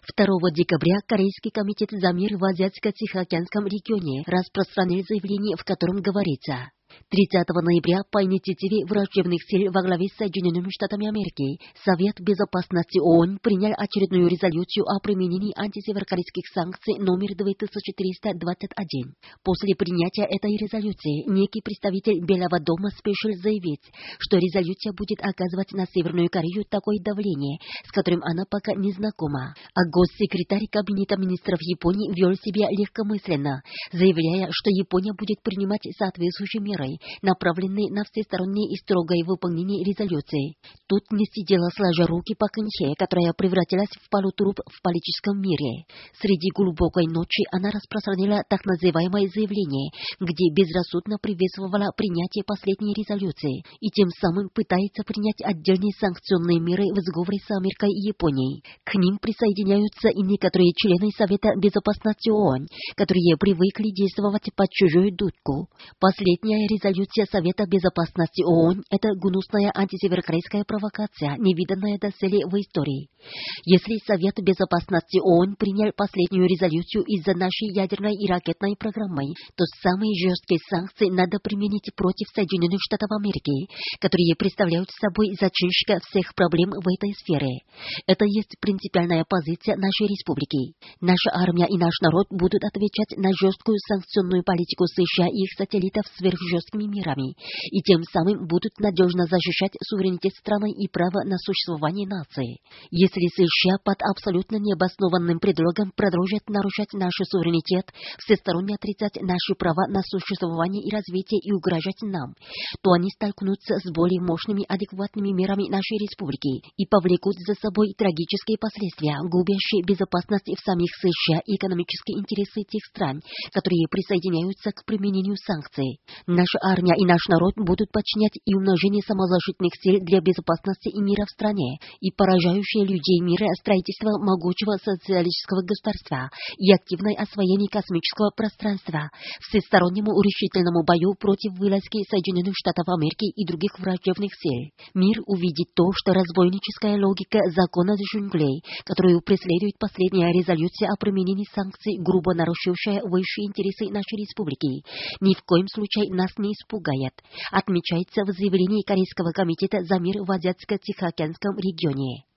2 декабря Корейский комитет за мир в Азиатско-Тихоокеанском регионе распространил заявление, в котором говорится: 30 ноября по инициативе враждебных сил во главе с Соединенными Штатами Америки Совет Безопасности ООН принял очередную резолюцию о применении антисеверокорейских санкций номер 2321. После принятия этой резолюции некий представитель Белого дома спешил заявить, что резолюция будет оказывать на Северную Корею такое давление, с которым она пока не знакома. А госсекретарь Кабинета министров Японии вел себя легкомысленно, заявляя, что Япония будет принимать соответствующие меры, направленные на всестороннее и строгое выполнение резолюции. Тут не сидела сложа руки по Кэнхе, которая превратилась в полутруп в политическом мире. Среди глубокой ночи она распространила так называемое заявление, где безрассудно приветствовала принятие последней резолюции и тем самым пытается принять отдельные санкционные меры в сговоре с Америкой и Японией. К ним присоединяются и некоторые члены Совета Безопасности ООН, которые привыкли действовать под чужую дудку. Последняя резолюция Совета Безопасности ООН – это гнусная антисеверокорейская провокация, невиданная доселе в истории. Если Совет Безопасности ООН принял последнюю резолюцию из-за нашей ядерной и ракетной программы, то самые жесткие санкции надо применить против Соединенных Штатов Америки, которые представляют собой зачинщика всех проблем в этой сфере. Это есть принципиальная позиция нашей республики. Наша армия и наш народ будут отвечать на жесткую санкционную политику США и их сателлитов сверхжесткими мерами, и тем самым будут надежно защищать суверенитет страны и право на существование нации. Если США под абсолютно необоснованным предлогом продолжат нарушать наш суверенитет, всесторонне отрицать наши права на существование и развитие и угрожать нам, то они столкнутся с более мощными адекватными мерами нашей республики и повлекут за собой трагические последствия, губящие безопасность в самих США и экономические интересы тех стран, которые присоединяются к применению санкций. Наша армия и наш народ будут подчинять и умножение самозащитных сил для безопасности и мира в стране, и поражающее людей мира строительство могучего социалистического государства и активное освоение космического пространства, всестороннему решительному бою против вылазки Соединенных Штатов Америки и других враждебных сил. Мир увидит то, что разбойническая логика закона джунглей, которую преследует последняя резолюция о применении санкций, грубо нарушившая высшие интересы нашей республики, ни в коем случае нас не испугает, отмечается в заявлении Корейского комитета за мир в Азиатско-Тихоокеанском регионе.